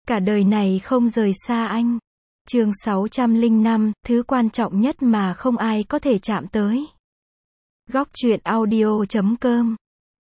Cả đời này không rời xa anh. Chương 605, thứ quan trọng nhất mà không ai có thể chạm tới. Góc truyện audio.com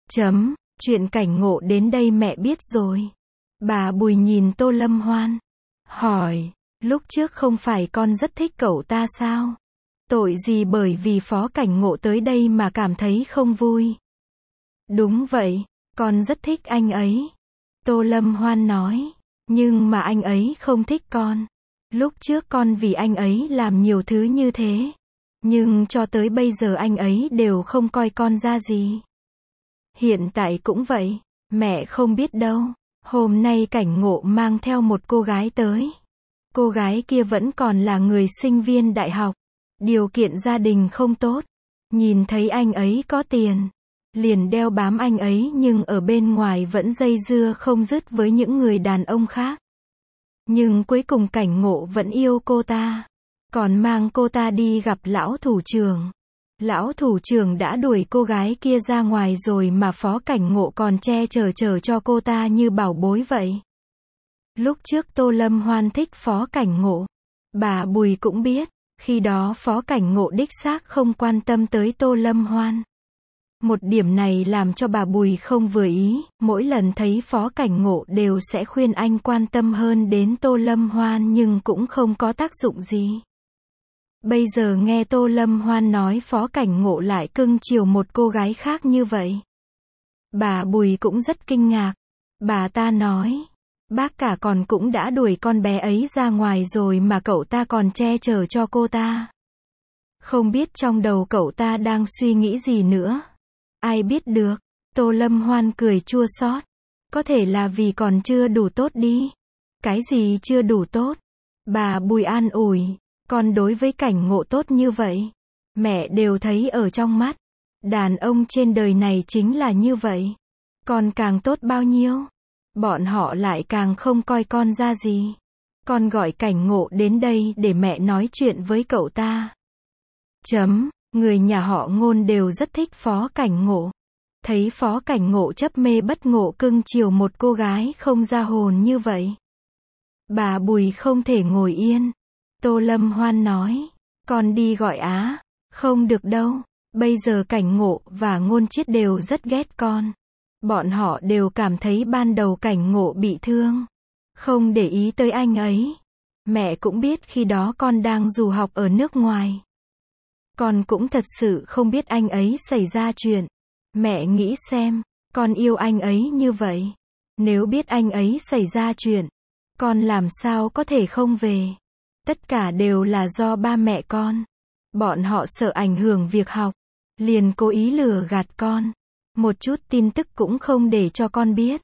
Chuyện cảnh ngộ đến đây mẹ biết rồi. Bà Bùi nhìn Tô Lâm Hoan, hỏi, lúc trước không phải con rất thích cậu ta sao? Tội gì bởi vì Phó Cảnh Ngộ tới đây mà cảm thấy không vui? Đúng vậy, con rất thích anh ấy. Tô Lâm Hoan nói, nhưng mà anh ấy không thích con. Lúc trước con vì anh ấy làm nhiều thứ như thế. Nhưng cho tới bây giờ anh ấy đều không coi con ra gì. Hiện tại cũng vậy, mẹ không biết đâu. Hôm nay Cảnh Ngộ mang theo một cô gái tới. Cô gái kia vẫn còn là người sinh viên đại học. Điều kiện gia đình không tốt. Nhìn thấy anh ấy có tiền, liền đeo bám anh ấy, nhưng ở bên ngoài vẫn dây dưa không dứt với những người đàn ông khác. Nhưng cuối cùng Cảnh Ngộ vẫn yêu cô ta. Còn mang cô ta đi gặp lão thủ trưởng. Lão thủ trưởng đã đuổi cô gái kia ra ngoài rồi mà Phó Cảnh Ngộ còn che chở cho cô ta như bảo bối vậy. Lúc trước Tô Lâm Hoan thích Phó Cảnh Ngộ. Bà Bùi cũng biết, khi đó Phó Cảnh Ngộ đích xác không quan tâm tới Tô Lâm Hoan. Một điểm này làm cho bà Bùi không vừa ý, mỗi lần thấy Phó Cảnh Ngộ đều sẽ khuyên anh quan tâm hơn đến Tô Lâm Hoan nhưng cũng không có tác dụng gì. Bây giờ nghe Tô Lâm Hoan nói Phó Cảnh Ngộ lại cưng chiều một cô gái khác như vậy. Bà Bùi cũng rất kinh ngạc. Bà ta nói, bác cả còn cũng đã đuổi con bé ấy ra ngoài rồi mà cậu ta còn che chở cho cô ta. Không biết trong đầu cậu ta đang suy nghĩ gì nữa. Ai biết được. Tô Lâm Hoan cười chua xót. Có thể là vì còn chưa đủ tốt đi. Cái gì chưa đủ tốt? Bà Bùi an ủi. Con đối với Cảnh Ngộ tốt như vậy, mẹ đều thấy ở trong mắt. Đàn ông trên đời này chính là như vậy. Con càng tốt bao nhiêu, bọn họ lại càng không coi con ra gì. Con gọi Cảnh Ngộ đến đây để mẹ nói chuyện với cậu ta. Người nhà họ Ngôn đều rất thích Phó Cảnh Ngộ. Thấy Phó Cảnh Ngộ chấp mê bất ngộ cưng chiều một cô gái không ra hồn như vậy. Bà Bùi không thể ngồi yên. Tô Lâm Hoan nói, con đi gọi Á. Không được đâu, bây giờ Cảnh Ngộ và Ngôn Chiết đều rất ghét con. Bọn họ đều cảm thấy ban đầu Cảnh Ngộ bị thương, không để ý tới anh ấy. Mẹ cũng biết khi đó con đang du học ở nước ngoài. Con cũng thật sự không biết anh ấy xảy ra chuyện. Mẹ nghĩ xem, con yêu anh ấy như vậy. Nếu biết anh ấy xảy ra chuyện, con làm sao có thể không về. Tất cả đều là do ba mẹ con. Bọn họ sợ ảnh hưởng việc học, liền cố ý lừa gạt con. Một chút tin tức cũng không để cho con biết.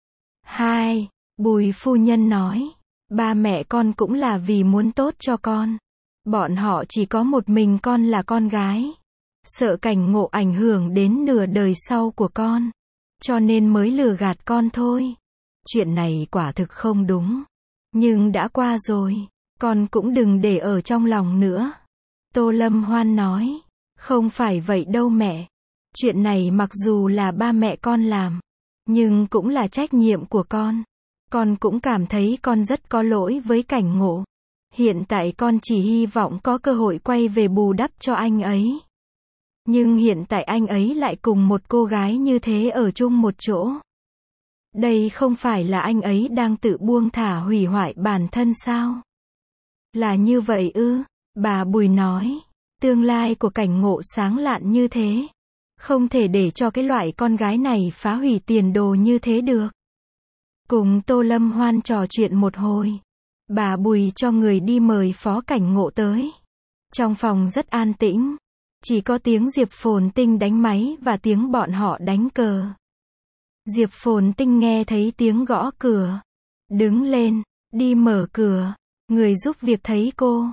Bùi phu nhân nói, ba mẹ con cũng là vì muốn tốt cho con. Bọn họ chỉ có một mình con là con gái. Sợ Cảnh Ngộ ảnh hưởng đến nửa đời sau của con. Cho nên mới lừa gạt con thôi. Chuyện này quả thực không đúng. Nhưng đã qua rồi. Con cũng đừng để ở trong lòng nữa. Tô Lâm Hoan nói, không phải vậy đâu mẹ. Chuyện này mặc dù là ba mẹ con làm, nhưng cũng là trách nhiệm của con. Con cũng cảm thấy con rất có lỗi với Cảnh Ngộ. Hiện tại con chỉ hy vọng có cơ hội quay về bù đắp cho anh ấy. Nhưng hiện tại anh ấy lại cùng một cô gái như thế ở chung một chỗ. Đây không phải là anh ấy đang tự buông thả hủy hoại bản thân sao? Là như vậy ư? Bà Bùi nói, tương lai của Cảnh Ngộ sáng lạn như thế. Không thể để cho cái loại con gái này phá hủy tiền đồ như thế được. Cùng Tô Lâm Hoan trò chuyện một hồi. Bà Bùi cho người đi mời Phó Cảnh Ngộ tới. Trong phòng rất an tĩnh. Chỉ có tiếng Diệp Phồn Tinh đánh máy và tiếng bọn họ đánh cờ. Diệp Phồn Tinh nghe thấy tiếng gõ cửa. Đứng lên, đi mở cửa. Người giúp việc thấy cô.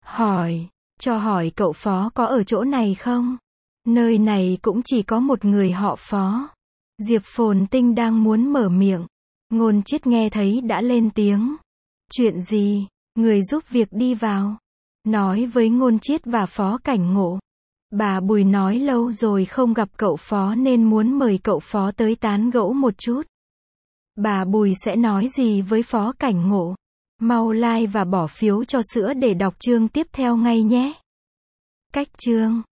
Hỏi cậu Phó có ở chỗ này không? Nơi này cũng chỉ có một người họ Phó. Diệp Phồn Tinh đang muốn mở miệng. Ngôn Chiết nghe thấy đã lên tiếng. Chuyện gì? Người giúp việc đi vào. Nói với Ngôn Chiết và Phó Cảnh Ngộ. Bà Bùi nói lâu rồi không gặp cậu Phó nên muốn mời cậu Phó tới tán gẫu một chút. Bà Bùi sẽ nói gì với Phó Cảnh Ngộ? Mau like và bỏ phiếu cho sữa để đọc chương tiếp theo ngay nhé. Cách chương